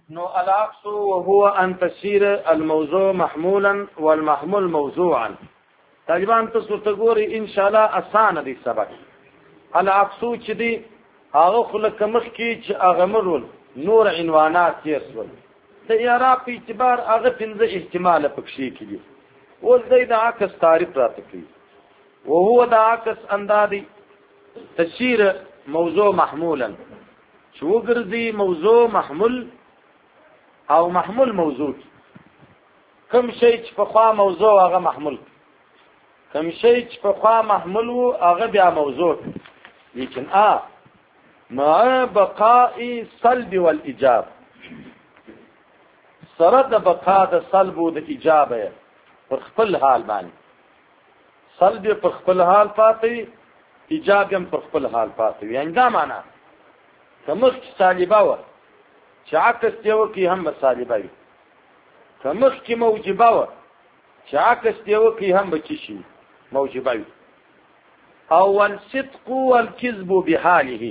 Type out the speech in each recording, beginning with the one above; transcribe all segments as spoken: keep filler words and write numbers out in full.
نو العكس وهو ان تسير الموضوع محمولا والمحمول موضوعا. طالبان تاسو ته ګوري ان شاء الله اسانه دي سبق. العكس چې دي هغه خلک مخ کې چې هغه مرول نور عنوانات یې سول د اعراب په اعتبار هغه پنځه احتمال پکې کېږي. اوس د عکس تعریف راته کوي. وهو د عکس اندادي تسير موضوع محمولا شو ګرځي موضوع محمول او محمول موضوع. کوم شی چې په خوا موضوع هغه محمول، کوم شی چې په خوا محمول وو هغه بیا موضوع. لیکن ا مع بقاء سلب والايجاب، سره د بقا د سلب او د ایجابه پر خپل حال باندې. سلب پر خپل حال پاتې، ایجاب هم پر خپل حال پاتې. یعنی دا معنا کومه سالبه و چې عکس یو کې هم سالبه وي، کومه کې موجبه و چې عکس یو کې هم بچی شي موجبه وي. او الصدق والكذب بحاله،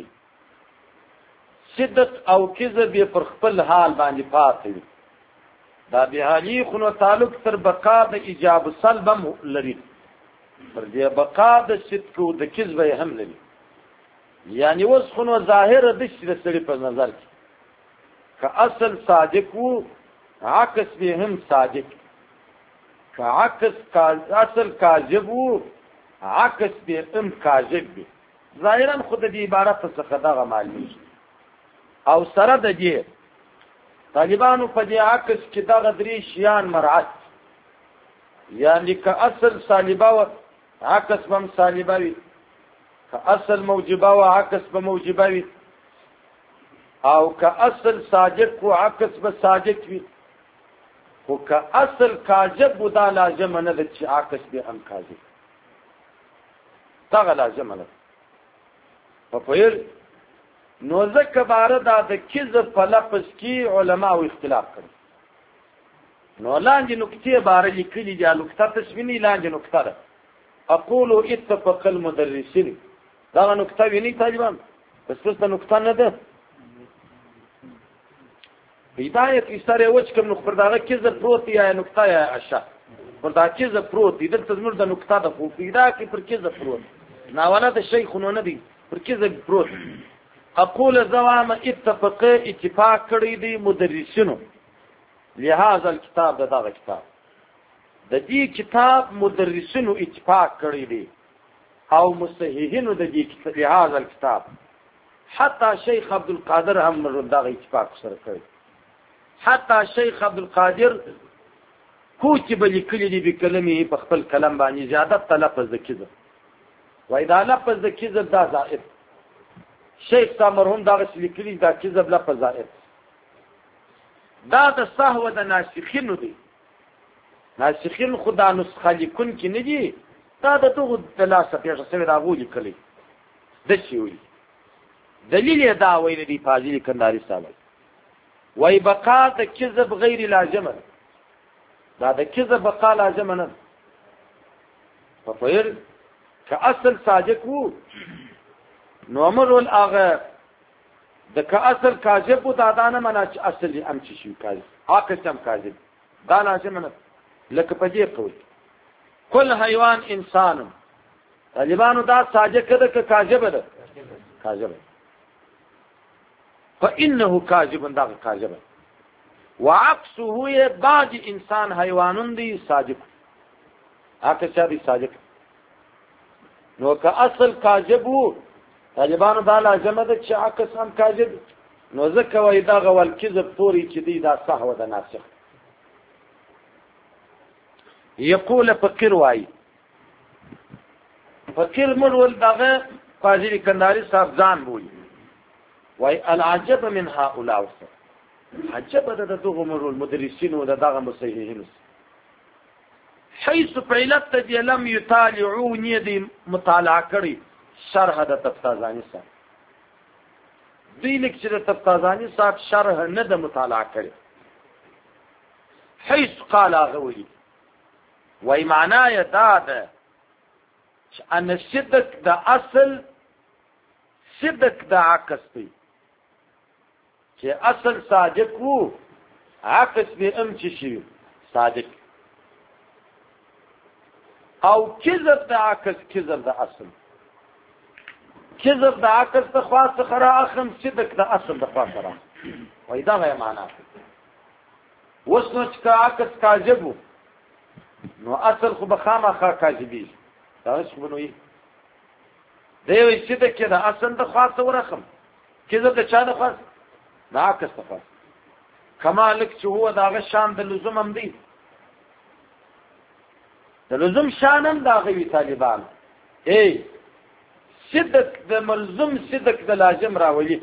صدق او کذب پر خپل حال باندې پاتې وي. دا بحالی خو نو تعلق تر بقا د ایجاب سلب هم لري، پر دې بقا د صدق او د کذب هم لري. یعنی اوس خو نو ظاهر د شي سړي په نظر کې که اصل صادق وو عکس به هم صادق، که عکس اصل کاذب وو عکس به هم کاذب وي. ظاهرا خود دې عبارت څخه دغه معلوم. او سره د دې طالبانو په دې عکس کې دغه درې شیان مرعت، یعنی که اصل سالبه و عکس به هم سالبه وي، که اصل موجبه و عکس به موجبه وي، او که اصل صادق و عکس به صادق وي. خو که اصل کاذب و دا لازم نه ده چې عکس به هم کاذب، دغه لازم نه ده. په پوهېږئ نو ځکه باره دا د کذب په لفظ کې علماو اختلاف کړي. نو لاندې نکتې باره لیکلي دي، نکته تسویني لاندې نکته ده. اقول اتفق المدرسین، دغه نکته ویني طالبان؟ بس پسته نکته نه ده. هدایت ایستاره وچ کوم نو پر دغه کذب پروت یا نکته یا اشا پر دا کذب پروت دي. دلته زموږ د نکته ده خو پیدا کې پر کذب پروت ناوله د شیخ نو نه دي، پر کذب پروت. اقول زوام اتفق اتفاق کړی دي مدرسینو لهذا الكتاب، دغه کتاب د دې کتاب مدرسینو اتفاق کړی دي او مصححینو د دې لهذا الكتاب. حتی شیخ عبد القادر هم دغه اتفاق سره کړی. حتی شیخ عبد القادر کوچ بلی کلی دی بکلمه په خپل کلم باندې زیادت لفظ د کذب وای دا لفظ د کذب دا زائد. شیخ صاحب مرحوم دا لیکلی دا کذب لفظ زائد. دا د صحوه د ناسخینو دی. ناسخین خدا نسخه لیکون کې نه دي، دا د دغه د لاسه پیښه سره دا غوړي کلی د شي وي. دلیل دا ویل دی فاضل کنداري صاحب وای بقا د کذب غیر لازمه، دا د کذب بقا لازمه نه. په پیر که اصل صادق وو نو امر ول هغه د که اصل کاذب وو دا دانه منا چې اصل هم چې شي کاذب عاقل هم کاذب، دا لازمه نه. لکه په دې قول کل حیوان انسان، طالبانو دا صادق ده که کاذب ده؟ کاذب. فإنه كاذب، دا كاذب. وعكسه هي بعض انسان حیوانون دی صادق، هغه چې دی صادق. نو که اصل کاذب وو طالبانو دا لازمه ده چې عکس هم کاذب. نو ځکه وای دا غول کذب پوری چې دی دا صحوه ده ناسخ. یقول فقیر وای فقیر مرول دغه فاضل کنداری صاحب ځان بولی وای العجب من هؤلاء، عجب ده دغه مرول مدرسین او دغه مصححین حيث فعلت دي لم يطالعون يدي مطالعه کړي شرح د تفتازانی صاحب. دی لیک چې د تفتازانی صاحب شرح نه د مطالعه کړي. حيث قال غوي وای معنا یې دا ده چې ان صدق د اصل صدق د عکس دی، چې اصل صادق وو عکس به ام چې شي صادق او کذب د عکس کذب د اصل کذب د عکس د خوا څخه راخم صدق د اصل د خوا سره وای دا غي معنا اوس نو چې عکس کاذب نو اصل خو بخامخه کاذبی دا څه بنوي دی وي چې د کې د اصل د خوا سره ورخم کذب د چا د خوا د عکس د خوا کمالک چې هو داغه شان د لزوم هم دی د لزوم شان هم داغه وی طالبان ای صدق د ملزوم صدق د لازم راولي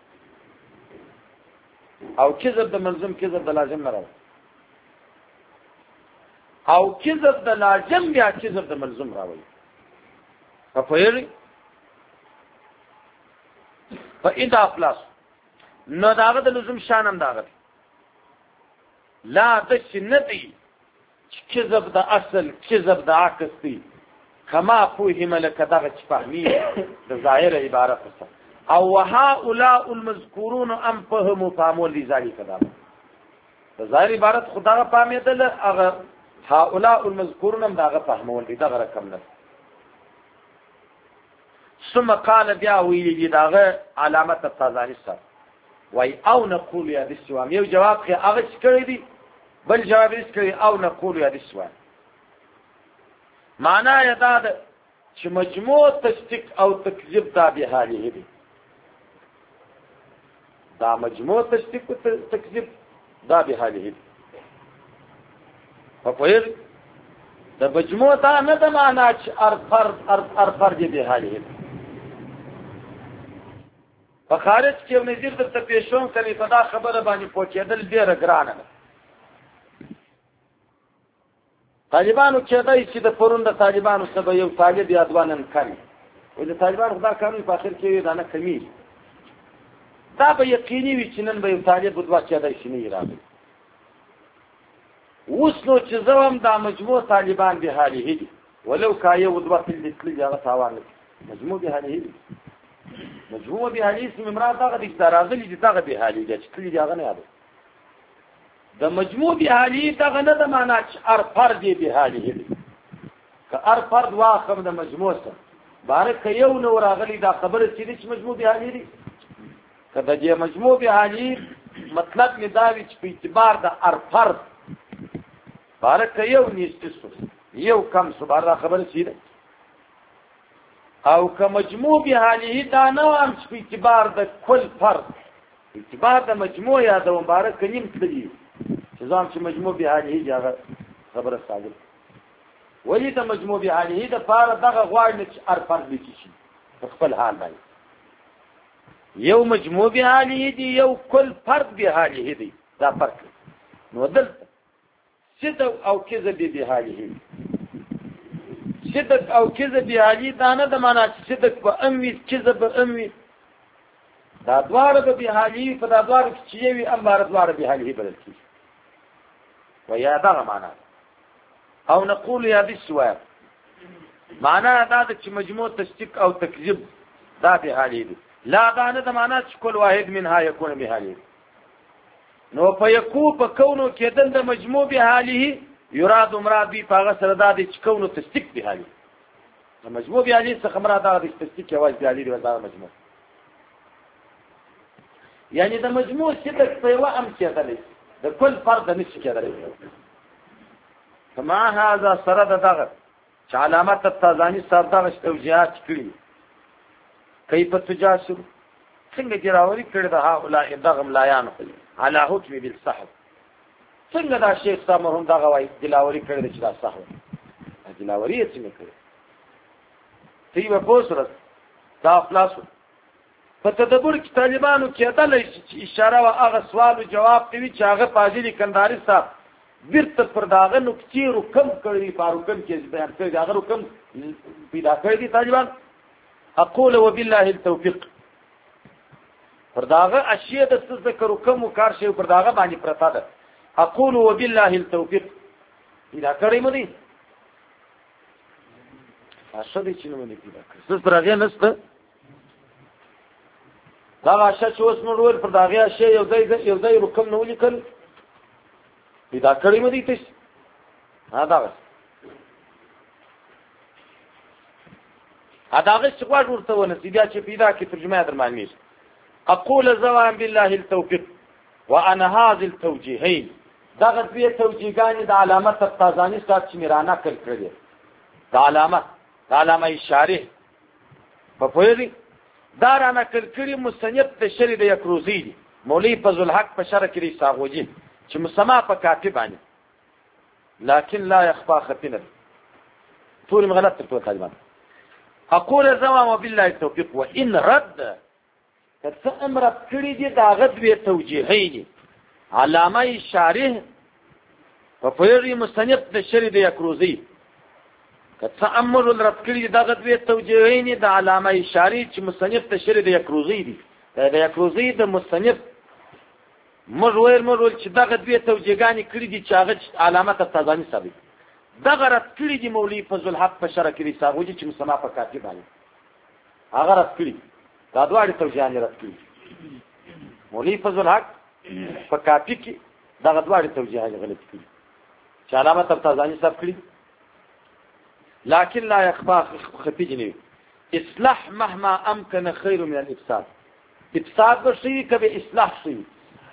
او کذب د ملزوم کذب د لازم نه راولي او کذب د لازم بیا کذب د ملزوم راولي په فعل په اذا خلاص نو داغه د لزوم شان هم داغه لا تشندي كذب د اصل كذب د عکس دی کما فهم لك دغه فهمي د ظاهر عبارت څه او هؤلاء المذكورون ام فهموا فهموا لذلك دا د ظاهر عبارت خدای په امیدل هغه هؤلاء المذكورون هم دغه فهمول دي دغه رقم نه ثم قال بیا ویلی دغه علامت التزانی سره وای او نقول یا د سوام یو جواب خو هغه کړی دی بل جواب یې کړی او نقول یا د سوام معنا یې دا ده چې مجموع تصدیق او تکذیب دا به حاله دي دا مجموع تصدیق او تکذیب دا به حاله دي په پوهر د مجموع دا نه د معنا چې ار فرد ار فرد به حاله دي په خارج کې یو نظیر د پیشون کوي په دا خبره باندې پوهېدل ډیره ګرانه ده طالبانو کې دای چې د پرون د طالبانو سبا یو طالب یادوانن کوي او د طالبانو خدا قانون په اخر کې دا نه کمی دا به یقیني وي چې نن به یو طالب بدوا چې دای شي نه راغلی اوس نو چې زوم دا مجموع طالبان به حاله دي ولو کایه ودوا تل تل هغه تاوان مجموع به حاله دي مجموع به حاله اسم مراد دغه د راغلی دي دغه به حاله دي چې تل هغه نه یاد د مجموع به حاله دغه نه د معنا چې ار فرد به حاله دي که ار فرد واخم د مجموع سره بارک یو نو راغلی دا خبره چې مجموع به حاله دي کله چې مجموع به حاله مطلب می دا وی چې په اعتبار د ار فرد بارک یو نيستسو یو کم سو بار خبره شي او که مجموع به حاله دا نه هم په اعتبار د کل فرد اعتبار د مجموع یا د مبارک نیم تللی چې ځم چې مجموع به حاله جاغه خبره صادق ولی د مجموع به حاله د فار دغه غواړي چې ار فرد دي شي خپل حال باندې یو مجموع به حاله دي یو کل فرد به حاله دي دا فرق نو دلته صدق او کذب به حاله صدق او کذب به حاله دا نه د معنا چې صدق په اموي کذب په اموي دا دوار به حاله په دا دوار چې وي امر دوار به حاله بدل کی ويا دا معنا او نقول يا بالسواب معنا دا چې مجموع تصدیق او تکذیب دا به حاله دي لا دا نه د معنا چې کل واحد منها يكون به حاله نو په یکو په کونو کېدل د مجموع به حاله یراد مراد به په سره د دې کونو تصدیق به حاله د مجموع به حاله څخه مراد د تصدیق یوازې به حاله د مجموع یعنی د مجموع صدق په یو ام کېدل د کل فرد نشي کېدل فما هذا سره دغه چې علامات التزانی صاحب دا توجیهات کړی کیف تجاسر څنګه جراوري کړی دا هؤلاء دغه ملایان على حكم بالصحب څنګه دا شیخ صاحب هم دغه وای دلاوري کړی چې دا صحب دلاوري څنګه کړی تی په پوسره دا خلاص په تدبر کې طالبانو کې اتل اشاره او هغه سوال او جواب کوي چې هغه فاضل کنداري صاحب بیرته پر داغه نکتی رو کم کړی فاروقن کې بیان کړی هغه رو کم پیدا کړی دي طالبان اقول وبالله التوفيق پر داغه اشیاء د څه ذکر کوم کار شی پر داغه باندې پرتا ده اقول وبالله التوفيق پیدا کړی مې اشه دي چې نو مې پیدا کړ څه پرغه نسته دا اشه چې اوس نو ور پر داغه اشیاء یو ځای یو ځای رقم نو لیکل پیدا کړی مې دي تاسو ها دا اداغه څه غواړ ورته ونه بیا چې پیدا کې ترجمه درمانې اقول زوام بالله التوفيق وانا هذه التوجيهين دغه دوی توجیهګان د علامت الطازانی صاحب چې میرانه کړ کړی د علامت د علامه اشاره په پوهې دا را نقل کړي مصنف د شری د یکروزی دی مولوی فضل الحق په شرح کې ساغوجي چې مسما په کاتب باندې لكن لا يخفى خفينا طول مغلط تقول طالبان اقول زوام وبالله التوفيق وان رد فامر کړي دي دا غدوی توجیهین علامه اشاره په پوهې مصنف د شری د یکروزی تأمل الرد کړي دا غدوی توجیهین د علامه اشاری چې مصنف د شری د یکروزی دی د یکروزی د مصنف مرویر مرول چې دا غدوی توجیهګانی کړي دي چې هغه علامت الطازانی ثابت دا غرض کړي دي مولوی فضل الحق په شرح کې ساغوجي چې مسما په کاتب باندې هغه رد کړي دا دواړي توجیهان رد کړي مولوی فضل الحق په کاتب کې دا دواړي توجیهان غلط کړي چې علامت الطازانی ثابت کړي لكن لا يخفى خفي جنوي اصلاح مهما امكن خير من الافساد افساد بشي کبه اصلاح شي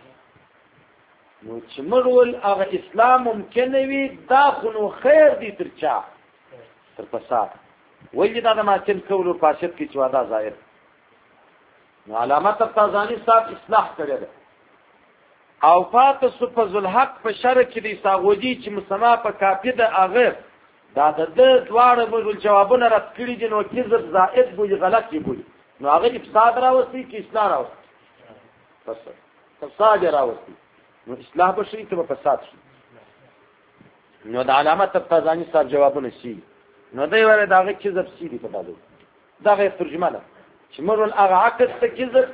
نو چې مرول هغه اسلام ممکن وي دا خو خیر دي ترچا تر فساد وایي دا د ماتن کولو پاشت کې چوادا ظاهر نو علامت الطازانی صاحب اصلاح کړی او فاتح فضل الحق په شرع کې دي ساغوجي چې مسما په کافی د هغه دا د دواړو مرول جوابونه رد کړي دي نو کذب زائد بوي غلط دی بوي نو هغه افساد راوستي کې اصلاح راوستي بس فساد راوستي نو اصلاح بشي ته فساد شي نو د علامت الطازانی صاحب جوابونه شي نو دوی وره داغه کذب شي دی په دغه دغه ترجمه ده چې مرول هغه عکس ته کذب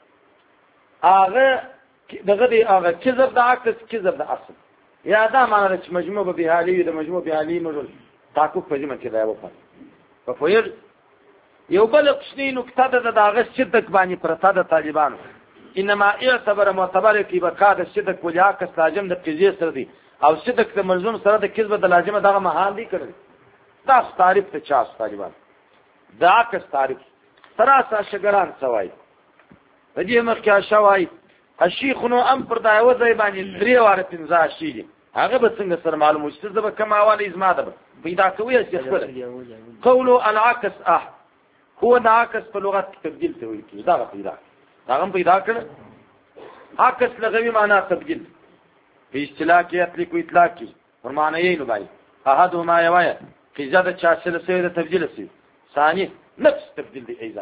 هغه دغه دی هغه کذب د عکس کذب د اصل یا دا معنی چې مجموع به حالی د مجموع به حالی مرول تاکو په ځمکه کې دا و په په پوهر یو بل قشنی نکته ده دغه شدت باندې پرتا د طالبانو انما اعتبر معتبر کی بقا د صدق ولیا کس لازم د قضیه سره دی او صدق د ملزوم سره د کذب د لازمه دغه محال دی کړی دا تعریف ته چا طالبان دا کس تعریف تراسا شګران سوای دې مخکې شوای الشيخ نو ام پر دا یو ځای باندې درې واره پنځه شي دي هغه به څنګه سره معلومه چې زه به کماوال ازما ده پیدا کوي چې قولو العكس اه هو دا عکس په لغت تبديل ته وایي کی دا پیدا هغه پیدا کړ عکس لغوي معنا تبديل په اصطلاح کې اطلاق او اطلاق کې فرمانه یې نو بای احدهما یوایا کی زیاده چاسل سره د تبديل سي ثاني نفس تبديل دی ايضا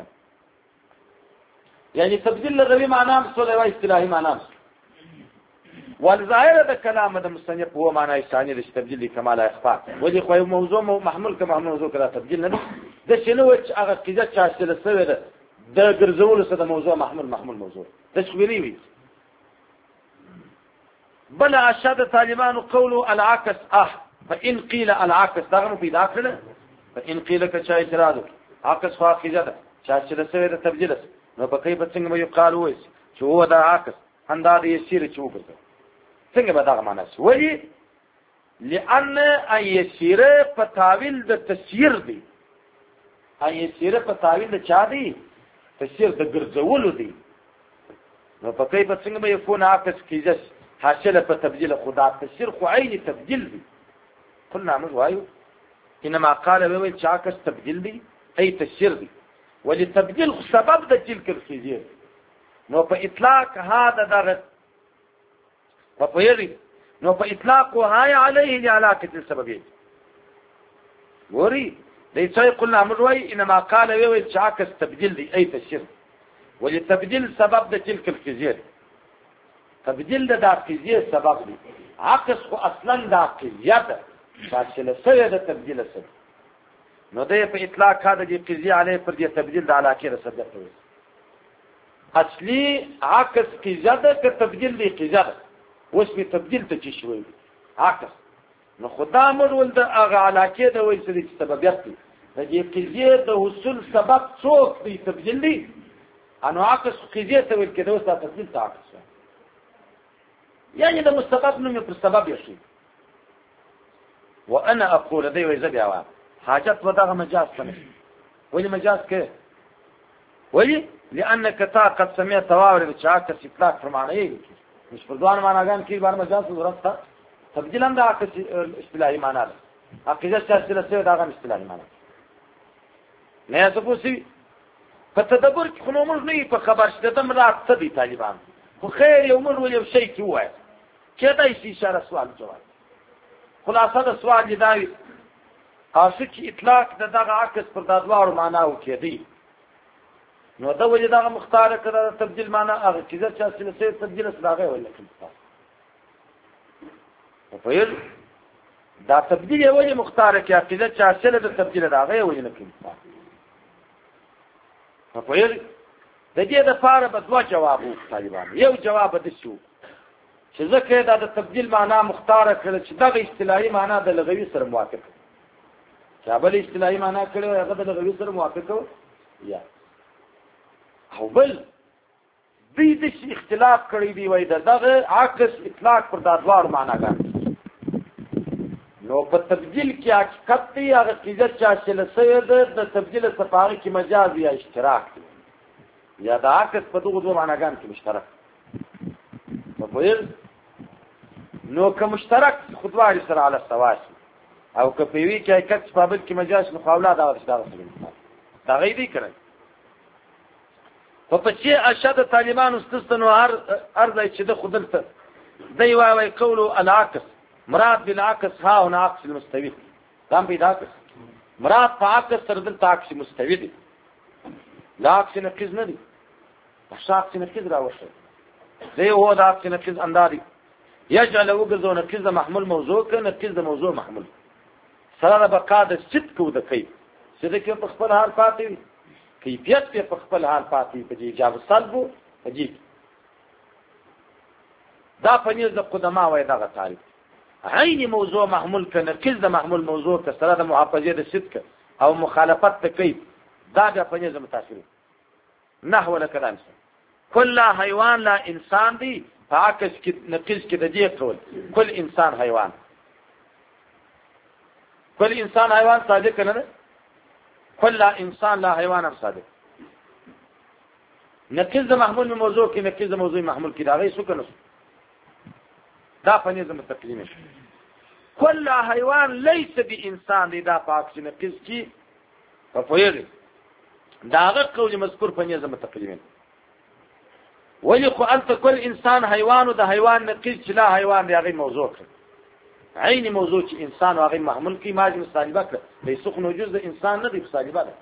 يعني تبديل لغوي معنا مسوله او اصطلاحي معنا والظاهر د کلام د مصنف هو معنا ثاني د تبديل دی کمال اخفاء ولي خو موضوع محمول کما موضوع کړه تبديل نه د شنو هغه قضیه چاسل سره ده د ګرځول سره د موضوع محمول محمول موضوع تشویری وي بل اشد طالبان قولوا العكس اه فان قيل العكس دغه پیدا کړل فان قيل کچا اعتراض عكس واقعه ده چاسل سره د تبديل نو په کې په څنګه مې قالو وې چې هو دا عکس انداز یې سیر چې وګرځي څنګه به دا معنا شي ولی لأن ايسير په تعویل د تسير دی ايسير په تعویل د چا دی تسير د ګرځولو دی نو په کې په څنګه به يكون عکس کیږي حاصله په تبديل خدا تسير خو عین تبديل دی قلنا موږ وایو انما قال وی چې عکس تبديل دی اي تسير دی ولتبديل سبب د تلك الخزيه نو په اطلاق هذا درت فپویری نو په اطلاق وهاي عليه لعلاقه السببيه وري ليس قلنا مروي انما قال وي شاكس تبديل دي اي تشير ولتبديل سبب د تلك الخزيه تبديل د خزيه سبب دي عكس خو اصلا د خزيه فاصله سره د تبديل سره نو ده په اطلاق هذا دي قضيه عليه پر دي تبديل د علاقه رسد کوي اصلي عكس قضيه د تبديل دي قضيه اوس په تبديل ته چی شوی عکس نو خدا مرول د هغه علاقه د وایي چې سببیت دی د دې قضیه د حصول سبب څوک دی تبديل دی انو عکس قضیه ته ویل کېده اوس تبديل ته عکس يعني د مستقب نوم پر سبب یشي. وانا اقول دی وای زبیا وا حاجت ودغه مجاز کنه ولي مجاز کې ولي لانك تا قد سمعت واورد چاک اطلاق فرمانه مش فردوان معناګان کې بار مجاز ضرورت تا تبديل هم د عکس اصطلاحي معنا ده عقیده چې سره دا غو اصطلاحي معنا نه تاسو په تدبر کې خو موږ نه په خبر شته د مراد څه دي طالبان خو خیر یو مر ول یو شی کې وای کېدای شي اشاره سوال جواب خلاصه د سوال دی دا قاصد چې اطلاق د دغه عکس پر دادوار معنا او کې دی نو دا ولې دغه مختار کړه تبديل معنا هغه چې چې سلسله تبديل سلاغه ولا کوم په یل دا تبديل ولې مختار کې عقیده چې سلسله د تبديل راغی ولې نه کوم په یل د دې د فاره په دوا جواب وو طالبان یو جواب د شو چې ځکه دا د تبديل معنا مختار کړل چې دغه اصطلاحي معنا د لغوي سره موافق چې بل اصطلاحي معنا کړو هغه د لغوي سره موافق یا او بل دې د شي اختلاف کړی دی وای دغه عکس اطلاق پر دادوار معنا کوي نو په تبديل کې حقیقت دی هغه کیږي چې سلسله د تبديل سپاره کې مجاز یا اشتراک یا د عکس په دغه دوه معناګان کې مشترک په نو که مشترک خطواري سره على السواس او که په وی کې حقیقت په بل کې مجاز مقابله دا ورته دا غیبی کړی په پچې اشد طالبان استثنو هر ارزه چې د خودلته دی وايي قولو العکس مراد بالعکس ها هنا عکس المستوي قام پیدا کړ مراد په عکس سره د عکس مستوي دی لا عکس نقیز نه دی شخص نقیز راوشه دی هو د عکس نقیز انداري يجعل وجزو نقیز محمول موضوع ک نقیز موضوع محمول سره بقا د صدق او د کیف صدق په خپل حال پاتې کیفیت په خپل حال پاتې په ایجاب سلب عجیب دا پنځه د قدما وای دغه تعریف عین موضوع محمول ک نقیز د محمول موضوع ک سره د محافظه د صدق او مخالفت د کیف دا د پنځه متاثر نحو لکلام کل حیوان لا انسان دی عکس کې نقیز کې د دې قول کل انسان حیوان کل انسان حیوان صادق نه کل انسان لا حیوان هم صادق نقیز محمول موضوع کې نقیز موضوع محمول کې دا غي څه کنه دا پنځه متکلمه کل حیوان ليس بانسان دی دا پاک نقیز کې په پوهیږي داغه قول مذکور پنځه متکلمه ولی خو انت کل انسان حیوان او د حیوان نقیز چې لا حیوان دی هغه موضوع کړ عین موضوع چې انسان هغه محمول کی ماج مستالبه کړ د سخن وجود د انسان نه دی مستالبه ده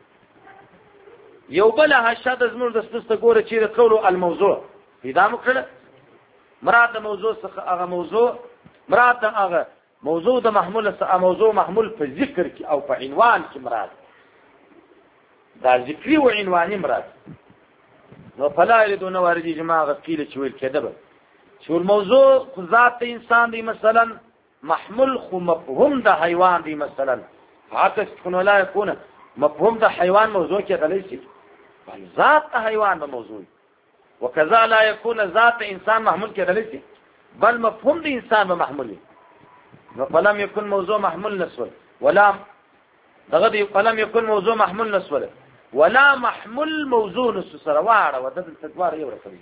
یو بل هشاد زمور د ستسته ګوره چې قول الموضوع پیدا مکړه مراد د موضوع څخه هغه موضوع مراد هغه موضوع د محمول څخه موضوع محمول په ذکر کې او په عنوان کې مراد دا ذکری او عنواني مراد نو فلا يريدون وارجي جماعه قيل شويل كذب شو الموضوع ذات انسان دي مثلا محمول خو مفهوم ده حيوان دي مثلا عكس كن لا يكون مفهوم ده حيوان موضوع کې غلطي بل ذات حيوان موضوع وكذا لا يكون ذات انسان محمول کې غلطي بل مفهوم ده انسان محمول فلم يكن موضوع محمول نسول ولا دغدي فلم يكن موضوع محمول نسول ولا محمول موضوع نسره واړه ودد التدوار یو رسوي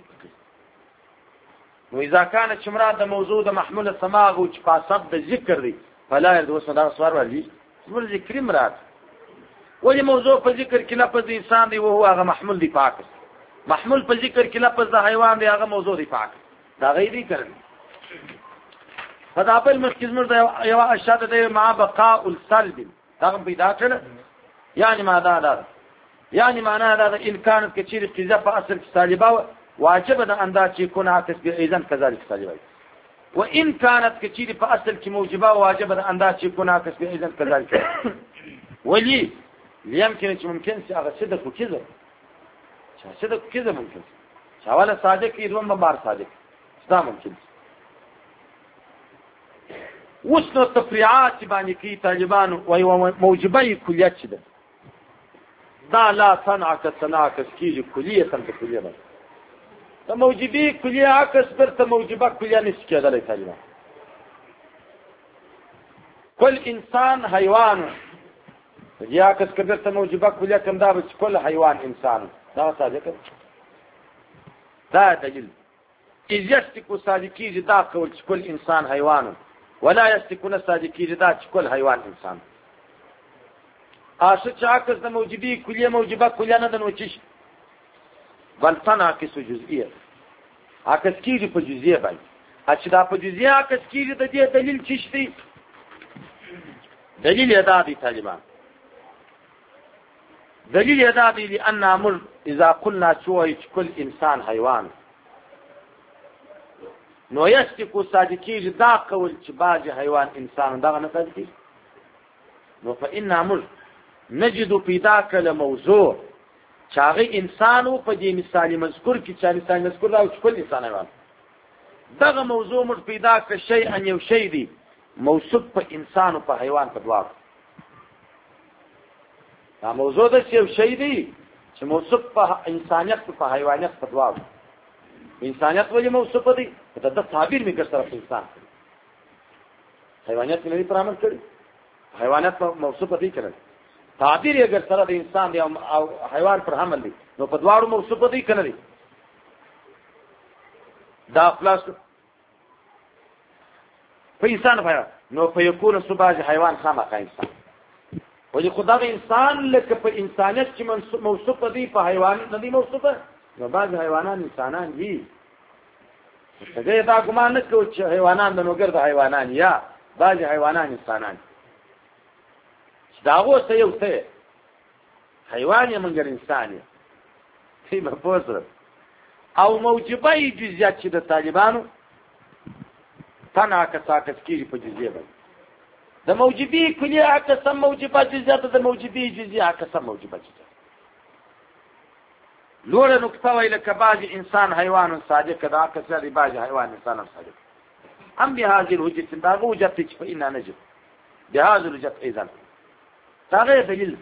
نو اذا كانت شمراد موضوع د محمول سماغ او قاصد د ذکر دی فلا يرد وسدا سوار ولي ول ذکر مراد ولي موضوع په ذکر کې لفظ انسان دی او هو هغه محمول دی پاک محمول په ذکر کې لفظ د حیوان دی هغه موضوع دی پاک دا غیبی کړل فدابل مرکز مرده یو اشاد دی مع بقاء السلب دا پیدا کړل یعنی ماذا دا يعني معناها هذا إن كانت كثير قذا فأصل سالبة واجب أن ذات يكون عكس بإذن كذلك سالبة وإن كانت كثير فأصل كموجبة واجب أن ذات يكون عكس بإذن كذلك ولي ليمكن ممكن سأغ صدق وكذب صدق وكذب ممكن شوالا صادق يدوم مبار صادق ده ممكن وصلوا التفريعات باني كي طالبان وموجبة كليات شده دا لا تنعكس تنعكس کیږي کلیه تم کلیه ده د موجبي کلیه عکس پر ته موجبه کلیه نشي کېدلی طالبان. كل إنسان حيوان يعكس كبرت موجبة كلها كم دابت كل حيوان إنسان لا صادق لا دليل إذ يستكو صادقي جدا كل إنسان حيوان ولا يستكون صادقي جدا كل حيوان إنسان آشت عكس موجبي كلها موجبة كلها ندن وچش بل تنعكس جزئية عكس كيري په جزئية باندې اچدا په جزئية عكس كيري د دې دلیل چشتي دليل يدادي طالبان دليل يدادي لأن أمر إذا قلنا شوي كل إنسان حيوان نو يشتكو صادقي دا قول باجي حيوان إنسان دا نصدقي نو فإن أمر نجد في ذاك الموضوع شاغي إنسانو فدي مثال مذكور كي شان مثال مذكور دا كل إنسان حيوان دا موضوع مر في ذاك الشيء أن يوشي دي موصوف په انسان او په حیوان په دواړو دا موضوع د څه شی دی چې موصوف په انسانیت په حیوانیت په دواړو انسانیت ولې موصوف دی دا د تعبیر می ګر سره انسان حیوانیت نه پرامر کړی حیوانیت موصوف دی کړل تعبیر یې ګر سره د انسان دی او حیوان پر حمل دی نو په دواړو موصوف دی کنه دی دا خلاص په انسان فایا نو په یکون سباج حیوان خامخا انسان ولې خدای انسان لکه په انسانیت چې موصوف دی په حیوان نه دی موصوف نو بعض حیوانات انسانان دي څنګه دا ګمان نه کوي چې حیوانات د نوګر د حیوانان یا بعض حیوانات انسانان دا اوسه یو څه حیوان یې منګر انسان یې په پوسره او موجبه جزئیات چې د طالبانو تنا کساکس کیږي په جزئیه باندې د موجبي کلیه قسم موجبه جزئیات د موجبي جزئیه قسم موجبه جزئیات لوړه نقطه ویل ک بعض انسان حیوان صادق دا کسر بعض حیوان انسان صادق ام بهذه الوجه دا وجه چې فإنا نجد بهذه الوجه اذا هذا دلیل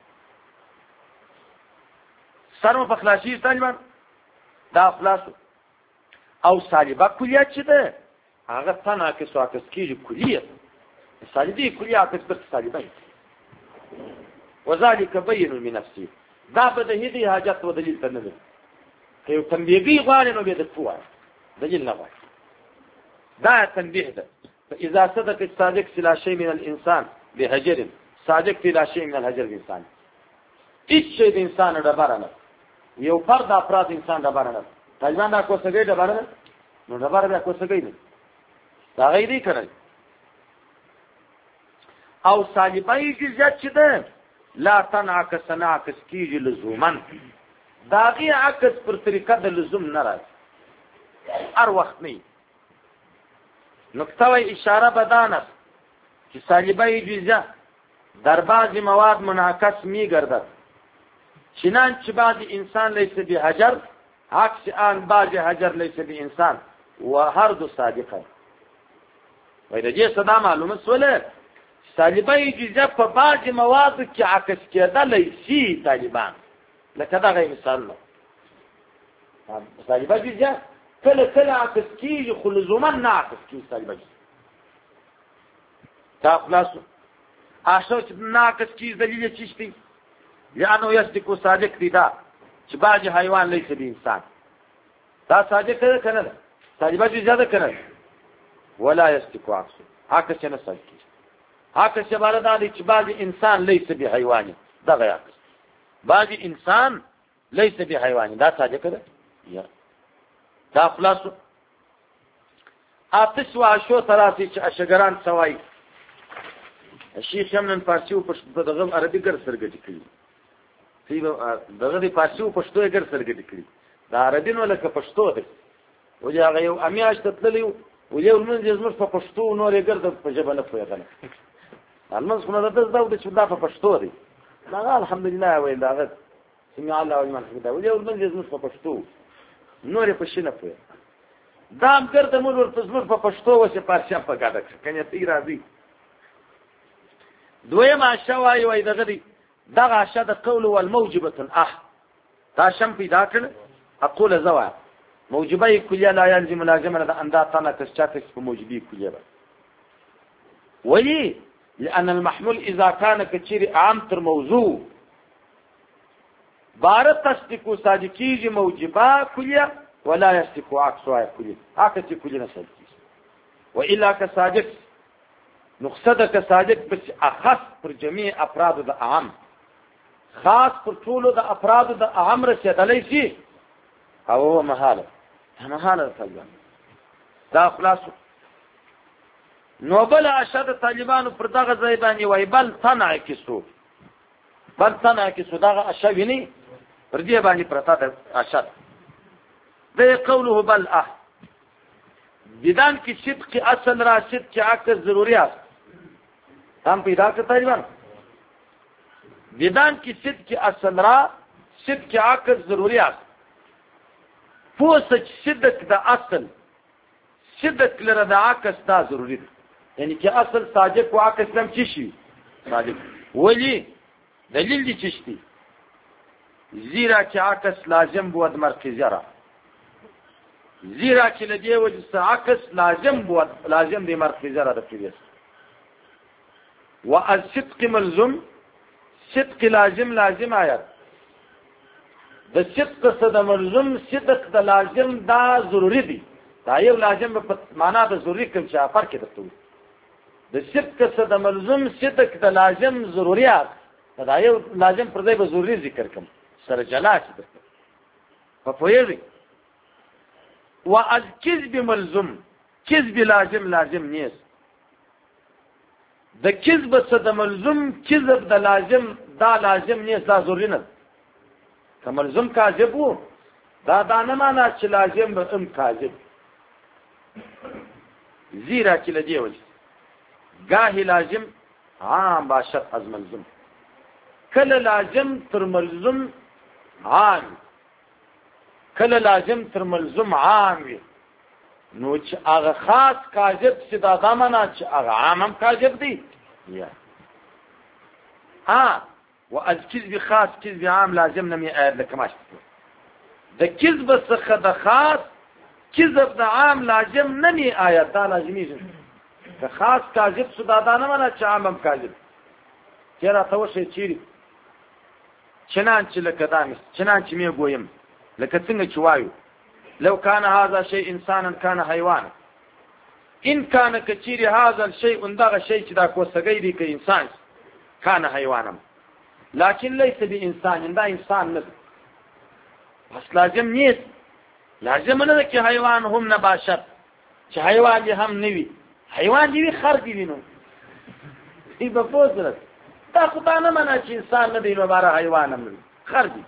سرم په خلاصي طالبان دا خلاص او سالبه کلیه چې ده هغه تنا کې سواکس کیږي کلیه سالبه کلیه عکس پر سالبه وذلك بين من نفسه دا به د هدي حاجت و دلیل نه ده که یو تنبیهي غواړي نو به د فوا دلیل نه غواړي دا تنبیه ده فاذا صدق الصادق لا شيء من الانسان بهجر صادق لا شيء من الهجر الانسان هیڅ شی د انسان ډبره نه یو فرد افراد انسان ډبره نه طالبان دا کوڅه ډبره نه نو ډبره بیا کوڅه نه دا غیري کړی او سالبای جزئیات چې ده لا تنعكس نعكس کیږي لزوما داغي عکس پر طریقه د لزوم نه راځي هر وخت نه نقطه و اشاره بدانه چې سالبای جزئیات در بعض مواد منعکس می گردد چنانچه بعض انسان لیس بی حجر عکس آن بعض حجر لیس بی انسان و هر دو صادقه وای د دې صدا معلومه سوله طالبای جزئیه په بعض مواد کې عکس کېدل شي طالبان لکه دا غي مثال نو طالبای جزئیه کله کله عکس کیږي خو لزوما نه عکس کیږي طالبای تا خلاص عاشق ناقص چیز دلیل چشتی لانه یصدق صادق دی دا چې باج حیوان لیس به انسان دا صادق کړه کنه طالبای جزئیه کنه ولا يصدق عكس عكس نه صدق عكس عباره ده چې بعض انسان ليس به حيوان دا غير عكس بعض انسان ليس به حيوان دا صادق ده یا دا خلاص اتسوا شو ثلاثه چې اشګران سوای الشيخ يمن فارسي او پښتو دغه عربي ګر سرګټی کړی سی دغه د فارسي او پښتو ګر سرګټی کړی دا عربي نو لکه پښتو ده وځي هغه یو امیاش تتللی ویل موږ زموږ په پښتو نو لري ګرځي په جبل نه پوهیږم المنځ خو نه ده دا د چې دا په پښتو دی دا الحمدلله ویل دا سمع الله ولمن حمده ویل موږ زموږ په پښتو نو لري په شنه پوهه دا هم ګرځي موږ ورته زموږ په پښتو وسه پارچا په ګاډه کنه تی راځي دویمه شوای وای دغه دی دغه عشاء د قول والموجبه اه دا شم پیدا کړ اقول زوا موجبه کلیه لا یلزم لازمه ده اندا تنه کسچاتس په موجبه کلیه به ولی لأن المحمول اذا كان كثير عام تر موضوع بار تصدیق صادقی موجبه کلیه ولا يصدق عكسها كلیه عكس کلیه نسل والا كصادق نقصد كصادق بس اخص پر جميع افراد د عام خاص پر ټول د افراد د عام رسیدلی شي او محاله محاله طالبان دا خلاص نوبل اشد طالبانو پر دغه ځای باندې وای بل تنع کیسو بل تنع کیسو دغه اشوینی پر دې باندې پرتا د اشد ده قوله بل اه بدان کی صدق اصل را صدق عکس ضروریات هم پیدا کړ طالبان بدان کی صدق اصل را صدق عکس ضروریات فوسج صدق د اصل صدق لره د عکس دا ضروری ده یعنی چې اصل صادق او عکس لم چی شي صادق ولی دلیل دي چشتي زیرا چې عکس لازم بود مرکزی را زیرا چې لدی وجه عکس لازم بود لازم دی مرکزی را د پیس والصدق ملزم صدق لازم لازم آیات د صدق صد ملزم صدق د لازم دا ضروری دی دا یو لازم په معنا د ضروری کوم چې فرق کېدته د صدق صد ملزم صدق د لازم ضروریات دا یو لازم پر ځای به ضروری ذکر کوم سره جلا شي په پوهیږي والكذب ملزم كذب لازم لازم نیس د کذب صد ملزم کذب د لازم دا لازم نیس دا ضروری نه که ملزم کاذب وو دا دا نه معنا چې لازم به ام کاذب زیرا چې لدی وجه گاهی لازم عام باشد از ملزم کله لازم تر ملزم عام کله لازم تر ملزم عام وي نو چې هغه خاص کاذب چې دا دمنه چې هغه عام هم کاذب دی یا ها والكذب خاص كذب عام لازم نمي آيات لك ماشي ده كذب څخه د خاص كذب د عام لازم نمي آيات دا لازمي ده خاص کاذب سودادانه معنی چې عام هم کاذب چیرې تاسو چیرې چنانچې لکه دامس چنانچې مې ګویم لکه څنګه چې وایو لو كان هذا شيء انسانا كان حيوانا ان كان كثير هذا الشيء اندغه شيء چې دا کوسګی دی که انسان كان حيوانا لكن ليس بانسان دا انسان نه بس لازم نیست لازم نه چې حیوان هم نباشت چې حیوان هم نوي حیوان دی خر دی نو ای په پوزره دا خدای نه منع چې انسان نه دی نو بار حیوان هم خر دی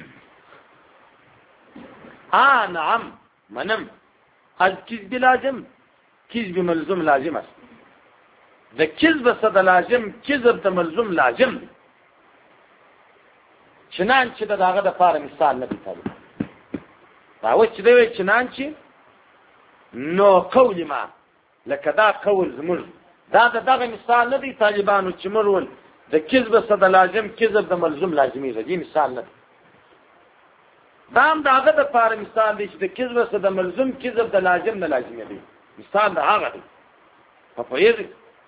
آه نعم منم الكذب لازم كذب ملزم لازم است ده كذب صد لازم كذب ده ملزم لازم چنانچه ده داغه ده پار مثال نبی تالی داوه چه دوی چنانچه نو قولی ما لکه دا قول زمر دا ده داغه مثال نبی طالبانو چه مرول ده كذب صد لازم كذب ده ملزم لازمی ده دی مثال نبی دام داغه د پاره مثال دی چې د کذب سره د ملزم کذب د لازم نه لازمي دی مثال دا هغه دی په پوهیږي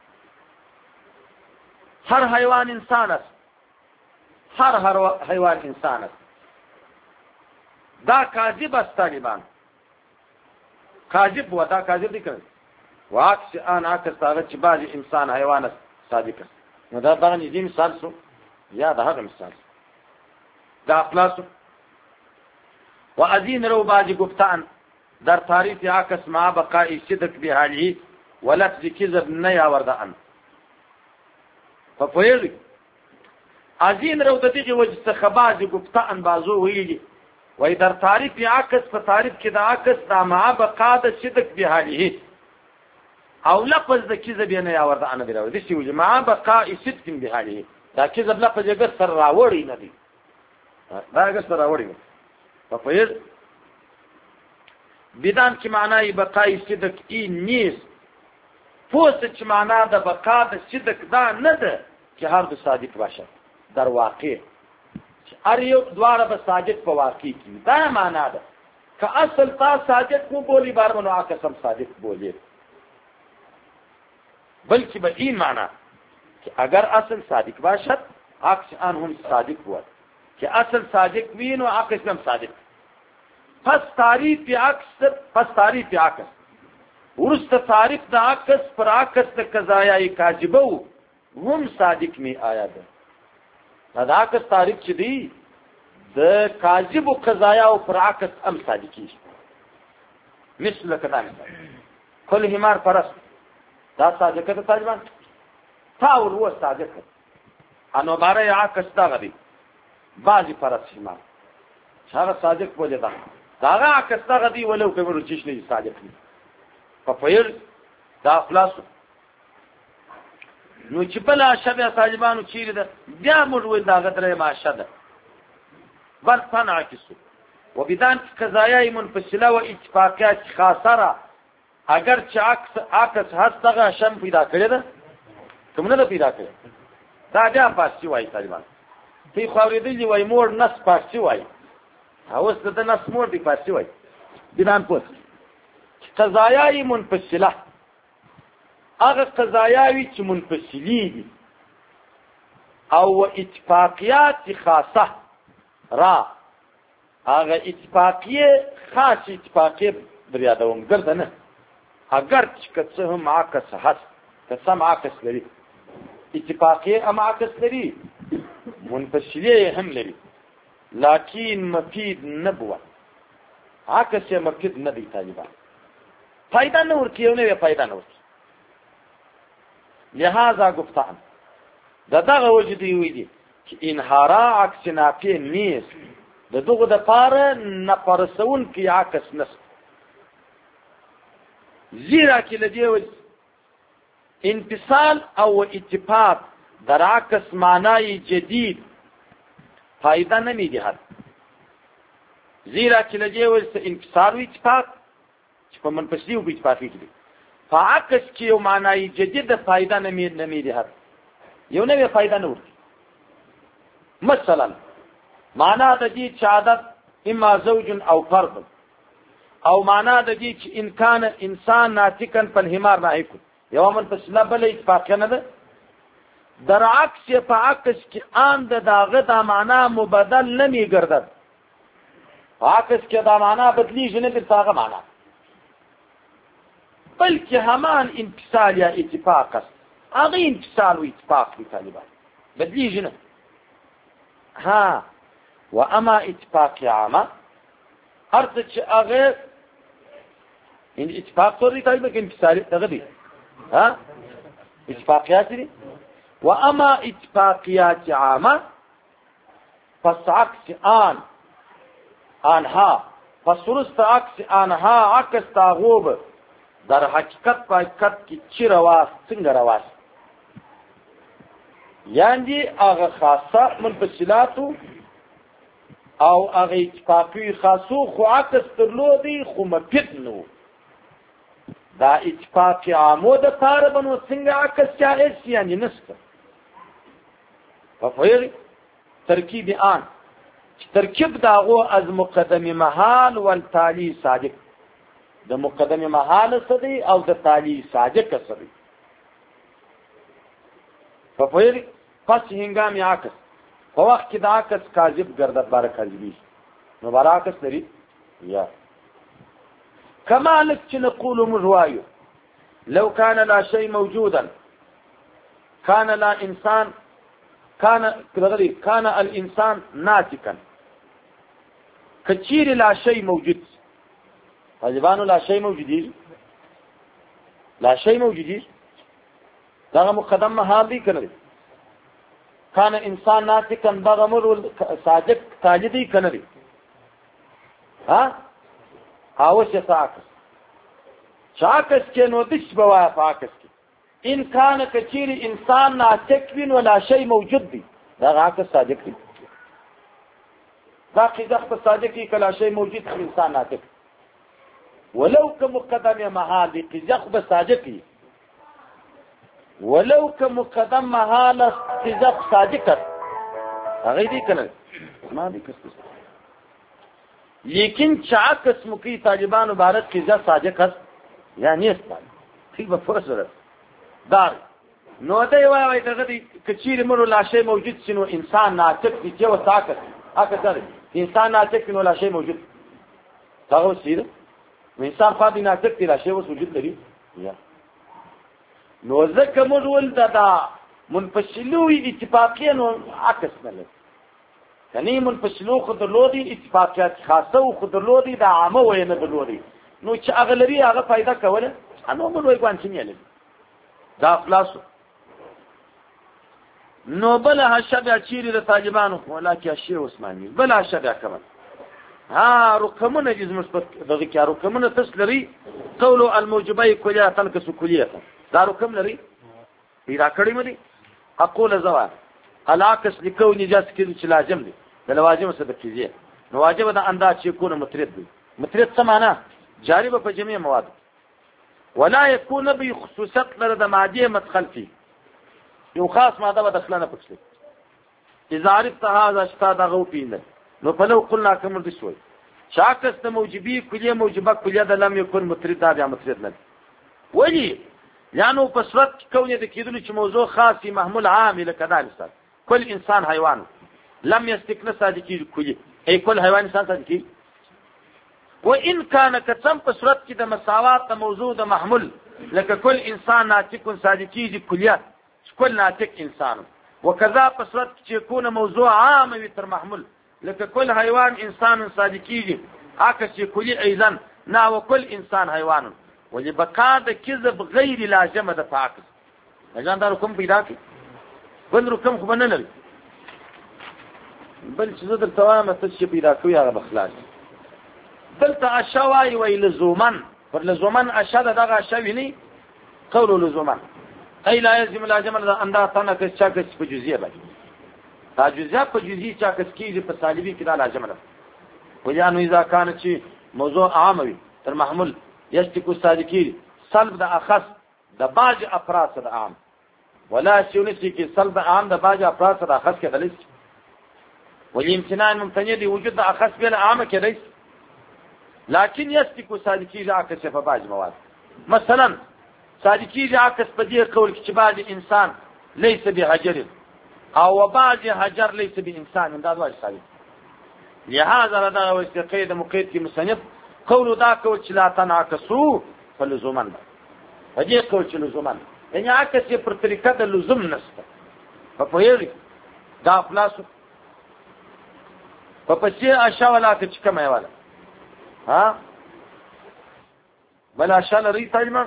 هر حیوان انسان است هر هر حیوان انسان است دا کاذب است طالبان کاذب و دا کاذب دی کړي واکس ان عکس هغه چې بعض انسان حیوان است صادق است نو دا دغه دې مثال سو یا دا هغه مثال دا خلاصو و ازین رو باجی گفتن در تعریف عکس مع بقای صدق به حاله ولفظ کذب نه آوردن فپویل ازین رو د دې وجه څخه باجی گفتن بازو ویلی و در تعریف عکس په تعریف کې د عکس د مع بقا د صدق به حاله او لفظ د کذب نه آوردن دی راو دي چې مع بقای صدق به حاله دا کذب لفظ یې سر راوړی نه دی دا یې سر راوړی فپویر بدان کی معنی بقای صدق این نیست پوست چی معنی دا بقا دا صدق دا نده که هر دو صادق باشد در واقع هر یو دواره به صادق په واقع کی دا معنی ده که اصل تا صادق مو بولی بار منو عکس هم صادق بولی، بلکه به این معنی که اگر اصل صادق باشد عکس آن هم صادق بود، که اصل صادق بین و عکس هم صادق. پس تعریف عکس پس تعریف عکس ورست تعریف د عکس پر عکس د قضایای کاذبه و هم صادق می آید. دا عکس تعریف چې دی د کاذب او قضایا او پر عکس هم صادقی. مثل کدا مثال کل حمار پرست دا صادقه ته طالبان تاول و صادقه انو باره عکس دا غدي بعضی پرست حمار هغه صادق بوله دا دا عکس دا غدي ولو کوم چیش نه صادق دی په فیر دا خلاص نو چې بل شبه طالبانو چیرې ده بیا موږ وې دا غدره ما شده بل تنعكس وبدان قضايا منفصله واتفاقيات خاصره اگر چې عکس عکس هستغه شم پیدا کړی ده کوم نه پیدا کړی دا بیا پاسي وای طالبان تی خوریدلی وای مور نس پاسي وای اوس د نس مور دی پاسي وای بدان پوس قضايا منفصله هغه قضایاوی چې منفصلی دي او اتفاقیات خاصه را هغه اتفاقیه خاص اتفاقیه بریادوم ګرځه نه اگر چې هم عکس هست قسم عکس لري اتفاقیه هم عکس لري منفصلیه هم لري لكن مفید نبوه عکس یې مفید نه دی طالبان فائدہ نه ورکیو نه فائدہ نه ورکی لہذا گفتان دا دغه وجدی وی دي چې انحرا عکس نافی نیست د دغه د پاره نه پرسون کی عکس نس زیرا کې لدی انفصال او اتفاق در عکس معنای جدید فائدہ نه میدی هر زیرا کې لدی انفصال او اتفاق چې په منفصلی او اتفاقی کې فعکس کې یو معنای جدید فائدہ نه مې نه مې ده یو نه فائدہ نه ورته. مثلا معنا د دې چې عادت اما زوج او فرد او معنا د دې چې ان کان انسان ناتقا فالحمار ناهیک یو منفصله بل اتفاق نه ده در عکس په عکس کې ان د داغه د معنا مبدل نه می ګرځد عکس کې دا معنا بدلیږي نه د هغه معنا بلکې همان انفصال یا اتفاق است هغه انفصال او اتفاق دی طالبان بدلیږي نه ها و اما اتفاق عامه ارته چې هغه ان اتفاق توري طالبان کې انفصال دغه دی ها اتفاقيات دي و اما اتفاقيات عامه پس عکس آن آنها پس رست عکس آنها عکس تاغوب در حقیقت په حقیقت کې چې رواست څنګه رواست یعنی هغه خاصه منفصلات او هغه اتفاقی خاصو خو عکس درلودي خو مفید نو دا اتفاق عامو د پاره بنو څنګه عکس جائز یعنی نسته په فعل ترکیب آن ترکیب داغو از مقدم محال والتالی صادق د مقدم محال صدی او د تالی صادق صدی په فعل پس هنګام عکس په وخت کې د عکس کاذب ګرځد بار کاذبی نو بار عکس لري یا كما لك نقول مجوايو لو كان لا شيء موجودا كان لا إنسان كان كان الإنسان ناتكا كثير لا شيء موجود طالبانو لا شيء موجودين لا شيء موجودين ده مقدم محال دي كنري كان إنسان ناتكا بغمر صادق تاجدي كنري ها هاوش عکس عکس کې نو دش بوا عکس کې ان کان کثیر انسان ناطق بن ولا شيء موجود دي دا عکس صادق دي باقي دغه صادق کې کلا شيء موجود في انسان ناطق ولو كمقدم محال دي قزق صادق دي ولو كمقدم محال قزق صادق هغه دي کنه ما دي کس لیکن چا قسم کی طالبان عبارت کی ځا صادق است یا نیست کی به فرصت دار نو دی وای وای دغه دی کچیر مرو لاشه موجود شنو انسان ناطق دی چې وساکت هغه سره انسان ناطق نو لاشه موجود دا وسیله انسان خو دی ناطق دی لاشه وجود لري یا نو ځکه موږ ول دا منفصلوي اتفاقیا نو عکس نه لري کني منفصلو خو درلودي اتفاقیات خاصه او خو درلودي د عامه وې نه درلودي نو چې اغلبي هغه فائدہ کوله انو موږ وایو کوم څه دا خلاص نو بل هشبه چیرې د طالبانو ولکه شیخ عثماني بل هشبه کمن ها رقمونه جز مثبت دغه کې رقمونه تسلري قول الموجبي كليه تنقص كليه دا رقم لري پیدا کړی مې اقول زوا علاقس لكون جاس كده چې لازم دي د لوازم څخه د کیږي نو واجب ده انداز چې کو مترد دي مترد څه معنا جاری په جميع مواد ولا يكون بخصوصات لرد ماده مدخل فيه یو خاص ماده بدخلنه پکې اذا عرفت هذا اشتاد غوفين نو فلو قلنا كم دي شوي شاکس موجبي كليه موجبه كليه د لم يكن مترد دا مترد نه ولي لانه بصورت كونه د کېدل چې موضوع خاصي محمول عام لکه دا مثال كل انسان حيوان لم يستكن صادقي كليه اي كل حيوان انسان صادقي وان كان كتم بصورت کې د مساوات د موضوع د محمول لکه كل انسان ناطق صادقي كليه كل ناطق انسان وكذا بصورت چې يكون موضوع عام وتر محمول لکه كل حيوان انسان صادقي عكس كلي ايضا نا وكل انسان حيوان ولبقاء د کذب غیر لازمه د فاقس اجان دا رقم پیدا کی بل رقم خو نه لري بل څه در توامه څه پیدا کوي هغه بخلاص بل ته اشوای وی لزومن پر لزومن اشد دغه شوی نه قول لزومن اي لا يلزم لازمه د انداز تنه کې چا کې په جزئیه باندې دا جزئیه په جزئیه چا کې کیږي په طالبي کې دا لازمه ده وجانو اذا كان شي موضوع عام وي تر محمول يشتكو الصادقين سلب د اخص د باج افراد د عام ولا شونسي کې سلب عام د باج افراد د اخص کې دلیل والامتنان ممتنع دي وجود د اخص بين عام کې دلیل لكن يشتكو الصادقين عكس په باج مواد مثلا صادقين عكس په دې قول کې چې باج انسان ليس بحجر او باج حجر ليس بانسان دا دوه صادق لهذا ردا واستقيد مقيد کې مصنف قولو دا کول چې لا تنعکسو فلزومن هدي کول چې لزومن یعنی عکس پر طریقه د لزوم نشته په پوهیږي دا خلاصو په پسې اشا ولا چې کومه والا ها بل اشا لري تجمع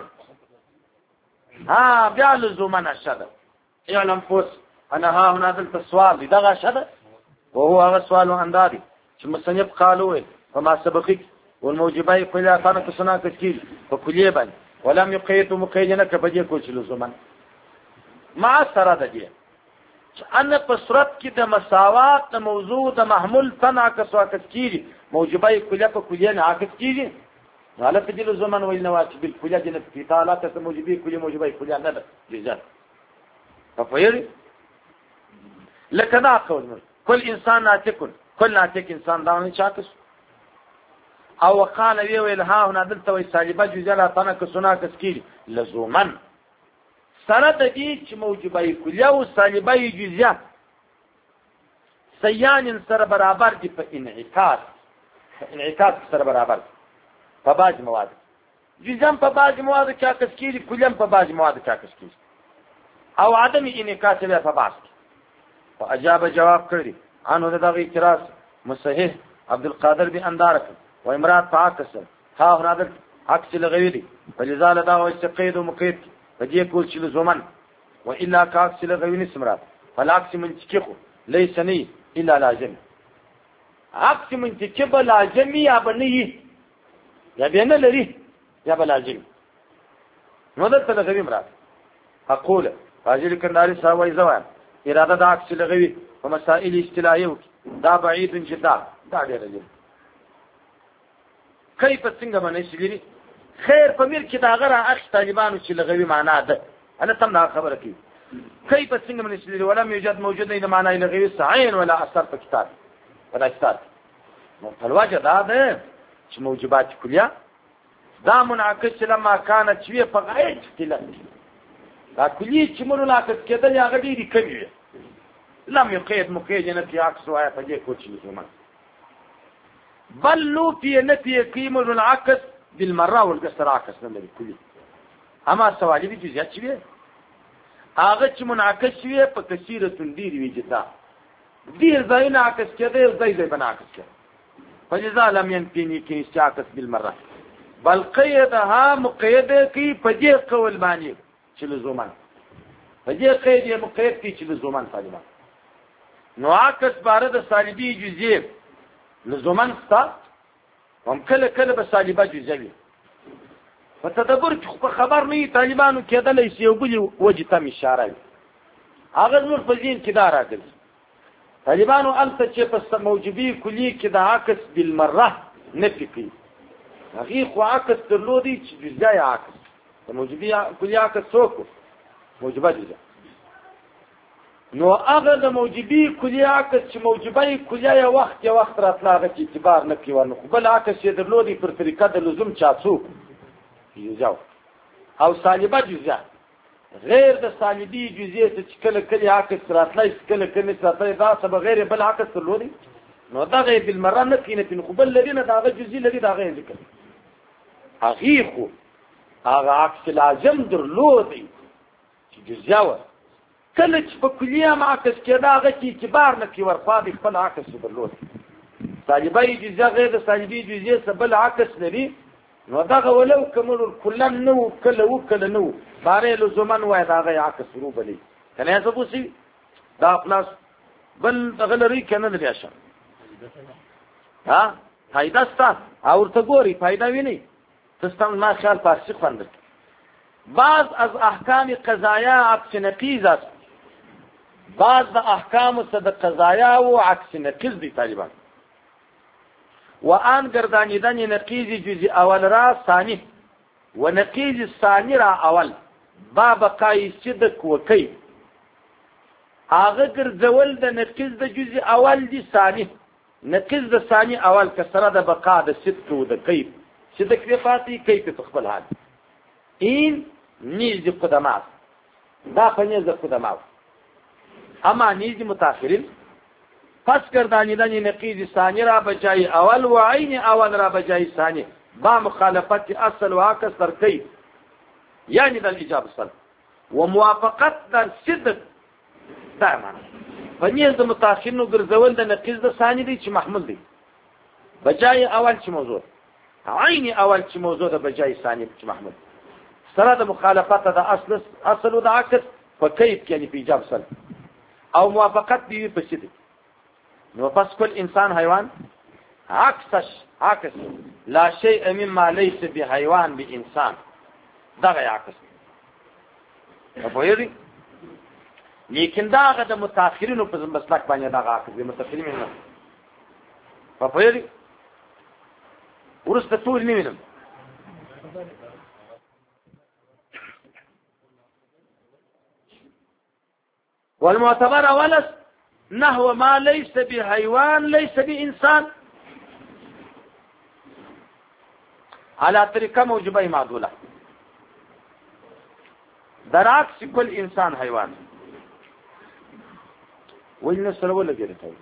ها بیا لزومن اشا ده يعلم فوس انا ها هنا ذل السؤال دا اشا وهو هذا سؤال انداري چې مصنف قالوا فما سبقك والموجبات كلها كانت صنع تشكيل فكليه بن ولم يقيد مقيدنا كبديه كل لزوما مع سرده دي ان بصورت کې د مساوات د موضوع د محمول تنعكس وتشكيل موجبات كلها فكليه نعكس کیږي حالت دي لزوما ویل نواجب الكليه جنت في تعالات موجبات كليه موجبات كليه نه ده جزاء ففير لكذا قول كل انسان ناطق كل ناطق انسان دا شاکس او وقال وی ویل ها هنا دلته وی سالبه جزاله تنک سنا کسکیل لزومن سره د دې چې موجبه کلیه او سالبه جزئیه سیان سره برابر دي په انعکاس انعکاس سره برابر په باج مواد جزم په باج مواد کې کسکیل کلیم په باج مواد کې کسکیل او عدم انعکاس به په باج فاجاب جواب کړی انو دغه اعتراض مصحح عبد القادر بن اندارک وامرات فاكس ها هنادر عكس لغويدي فلذلك دا واستقيد ومقيد فدي كل شيء لزمن والا كعكس لغويني سمرات فالعكس من تكيخو ليس ني الا لازم عكس من تكيب لازم يا بني يا بينا لري يا بلازم مدد لغوي مرات اقول راجل كنداري ساوي زوان اراده دا عكس لغوي ومسائل استلاحيه دا بعيد جدا دا ډیر دی كيف څنګه باندې شګری خیر په میر کې دا غره اخ طالبانو چې لغوي معنا ده انا تم خبره کی كيف څنګه باندې شګری ولا موجود موجود نه معنا لغوي صحيح ولا اثر په کتاب ولا کتاب نو فالوجه دا ده چې موجبات کلیه دا منعکس لما كانت شويه په غیر اختلاف دا کلیه چې منعکس کېدل هغه ډېری کمی وي لم يقيد مقيد نفي عكس وهي فجي كوتشي زمان بل لو في نفي قيمة العكس بالمرة والقصر عكس نمبر كلي اما سوالي بي جزيات شوية اغتش منعكس شوية فكثيرة دير وجدا دير زينا عكس كده زي زي بنعكس كده فجزا لم ينفيني كنيس عكس بالمرة بل قيدها مقيدة كي فجي قول ماني شل زمان فجي قيد مقيد كي شل زمان فالمان نو عکس باره د صلیبی جزیه لزومن ستا هم کله کله به صلیبه جزیه وي په تدبر کې په خبر نه طالبانو کېدلی شي یو بلې وجې ته اشاره وي هغه زموږ په ذهن کې دا راګرځي طالبانو هلته چې په موجبي کلي کې د عکس بالمره نفي کوي هغې خو عکس درلودی چې جزیه یې عکس د موجبي کلي عکس څوک موجبه جزیه نو هغه د موجبي کلیه عکس چې موجبه کلیه یو وخت یو وخت راتله هغه چې اعتبار نه کوي ورنه خو بل عکس یې درلودی پر طریقه د لزوم چا څوک جزیه او صالبه جزیه غیر د صالبي جزیه چې کله کله عکس راتله کله کله راتله دا څه بغیر بل عکس درلودی نو دغه بالمره نه کینې خو بل لري نه دغه جزیه لري دغه ذکر هغې خو هغه عکس لازم درلودی چې جزیه کله چې په کلیه معکس کېده هغه چې اعتبار نه کوي ورخوا د خپل عکس درلود صلیبه جزیه غیر د صلیبي جزیه څه بل عکس لري نو دغه ولو کمل کلا نه و کله و کله نه و بارې لزومن وای د هغه عکس روبلی کنه څه بوسي دا خلاص بل دغه لري کنه لري اشه ها فائدہ ستا او ورته ګوري فائدہ ویني تستم ما خیال فارسی خواندل بعض از احکام قضایا عکس نقیض است بعض د احکام صد قضایا و عکس نقیض دی طالبان و آن گردانیدن نقیض جزء اول را ثانی و نقیض ثانی را اول با بقای صدق و کی هغه ګرځول د نقیض د جزء اول دی ثانی نقیض د ثانی اول کسره د بقا د صدق و د کی صدق دی فاتی کی په خپل حال این نیز قدمات دا پنیز قدمات اما نیز متاخرین پس گردانیدن نقیض ثانی را بجای اول و عین اول را بجای ثانی با مخالفت اصل و عکس در کی یعنی در ایجاب صل و موافقت در صدق دا معنی پنیز متاخرینو ګرځول د نقیض د ثانی دی چې محمول دی بجای اول چې موضوع عین اول چې موضوع د بجای ثانی چې محمول سره د مخالفت د اصل اصل او د عکس په کیف یعنی په ایجاب سره او موافقت دی په صدق نو پس کل انسان حیوان عکسش عکس لا شيء مما ليس بحيوان بانسان دغه عکس په یوه لیکن داغه د متأخرینو په مسلک باندې دغه عکس د متأخرین نه په یوه ورسته ټول نیمم والمعتبر اولس نحو ما ليس بحيوان ليس بإنسان على طريقة موجبة معدولة در عكس كل إنسان حيوان وين نسر ولا غير طيب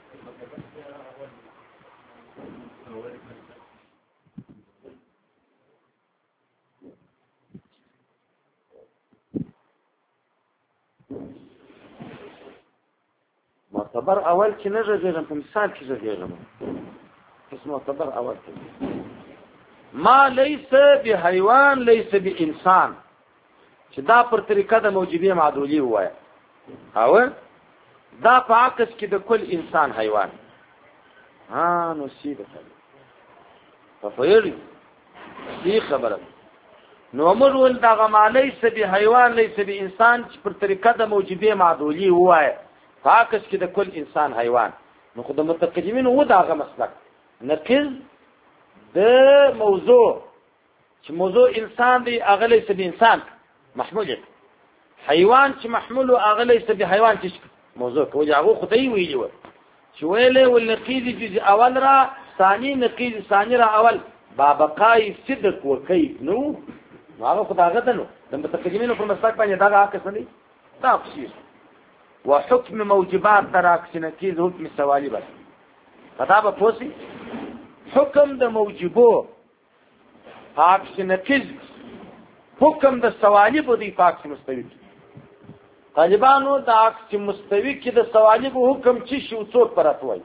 معتبر اول کې نه راځم په مثال کې راځم پس معتبر اول کې ما ليس بحيوان ليس بانسان چې دا پر طریقه د موجبه معدولی وایي او دا په عکس کې د کل انسان حیوان ها نو سیده په فایری دې خبره نو موږ ول دا ما ليس بحيوان ليس بانسان چې پر طریقه د موجبه معدولی وایي فاکس کې د کل انسان حیوان نو خو د متقدمین و داغه مسلک نقض د موضوع چې موضوع انسان دی اغلی سبي انسان محمول حیوان چې محمول اغلی سبي حیوان چې موضوع کوي هغه خدای ویلی و چې ویلې ولقید جزء اول را ثاني نقیض ثاني را اول بابقای صدق وکیف نو هغه خدای غته نو د متقدمینو پر مسلک باندې دا عکس نه دی دا خصيص وحكم موجبات در عکس نقیض حکم سوالی بس پتا به پوسی حکم د موجبو عکس نقیض حکم د سوالی په دی عکس مستوی طالبانو د عکس مستوی کې د سوالی په حکم چې شو څوک پراتوي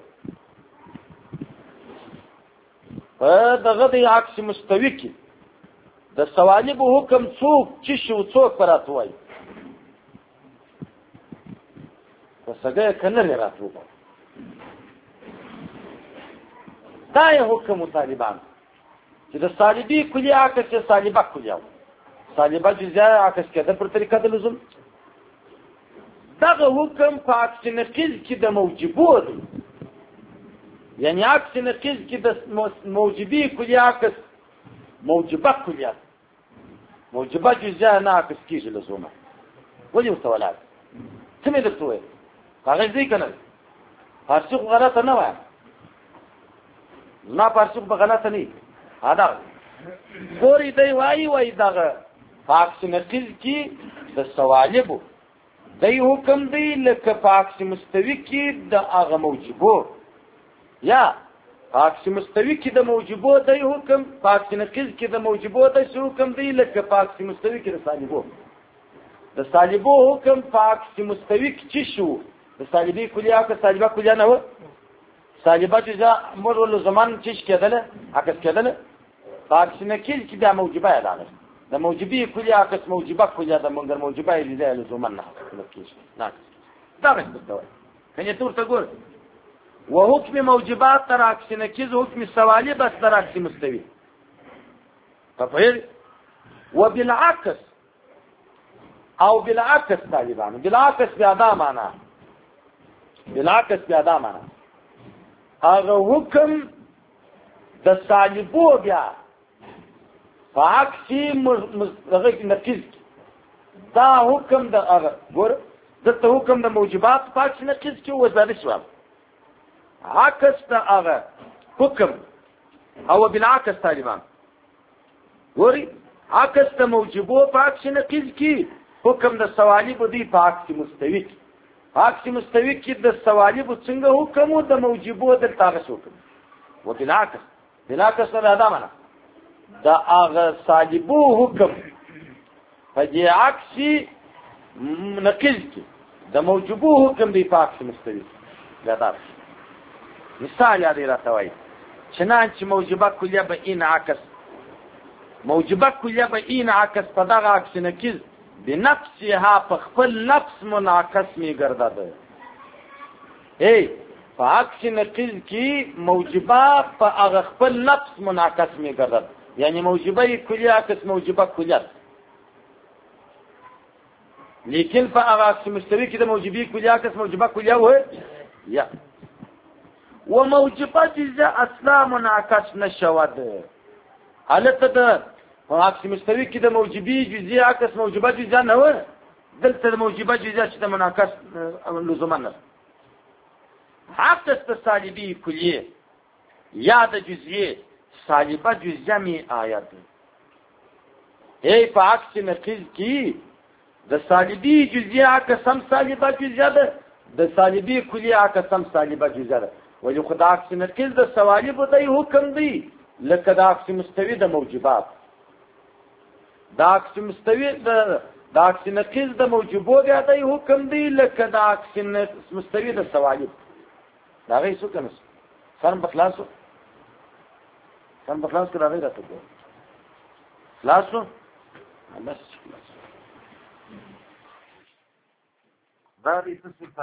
په دغه د عکس مستوی کې د سوالی په حکم څوک چې شو څوک پراتوي وسګه کنه راتلو دا یې حکم طالبان چې د صالبي کلی عکس چې صالبه کلیاو صالبه جزا عکس کده پر طریقه د لزوم دغه حکم په عکس نقیض کې د موجبو دی یعنی عکس نقیض کې د موجبي کلی عکس موجبه کلیات موجبه جزا نه عکس کیږي لزومه ولې وتولات څه مې درته وایي هغه ځای کنه فارسی غلطه نه وایي نه فارسی په غلطه نه ادا ګوري دی وایي وایي دغه عکس نقیض کې د سوالبو دی حکم دی لکه عکس مستوی کې د هغه موجبو یا عکس مستوی کې د موجبو دی حکم عکس نقیض کې د موجبو د حکم دی لکه عکس مستوی کې د سالبو د سالبو حکم عکس مستوی کې چې شو د سالبي کلیه که سالبه کلیه نه و سالبه جزا مر ول زمان چې کېدله عکس کېدله عکس نقیض کې د موجبه اعلان د موجبي کلیه عکس موجبه کلیه د منګر موجبه لیدل زمان نه کېږي نه دا مستوي کنه تورته ګور وحكم موجبات تر عكس نقيض حكم سوالي بس تر عكس مستوي تفهير وبالعكس او بالعكس طالبان بالعكس بأدا معنا بالعكس بأدا معنا هذا حكم د سالبو بیا فعكس نقيض دا حكم د هغه ګور دته حکم د موجبات فعكس نقيض کې وځاده شو عكس دا هغه حکم او بالعكس طالبان ګوري عكس د موجبو فعكس نقيض کې حکم د سوالی په دی فعكس مستوی عكس مستوی کې د سوالی په څنګه حکم او د موجبو د تاغس حکم وبالعكس بالعكس دا دا معنا دا هغه سالبو حکم په دې عكس نقيض کې د موجبو حکم دی فعكس مستوی دا دا مثال یاد راځوي چنانچه موجبه کلیه به این عکس موجبه کلیه به این عکس په دغه عکس نقیض بنفسها په خپل نفس منعکس می ګرځاده ای په عکس نقیض کې موجبه په هغه خپل نفس منعکس می ګرځاده یعنی موجبه کلیه عکس موجبه کلیه لیکن په هغه عکس مستوی کې د موجبه کلیه عکس موجبه کلیه و یا وموجبه جزا اصلا منعکس نشود حالت د عکس مستوی کې د موجبي جزئي عکس موجبه جزا نه و دلته د موجبه جزا چې د منعکس لزوما نه عکس د سالبي کلیه یا د جزئي سالبه جزا می آیات ای په عکس نقیض کې د سالبي جزئي عکس هم سالبه جزا ده د سالبي کلیه عکس هم سالبه جزا ده ولی خدا عکس نقیض د سوالی په دی حکم دی لکه د عکس مستوی د موجبات د عکس مستوی د د عکس نقیض د موجبو د دی حکم دی لکه د عکس مستوی د سوالی دا غي څه کنه سم بخلاصو سم بخلاص کړه غي راته کو خلاصو بس دا دې څه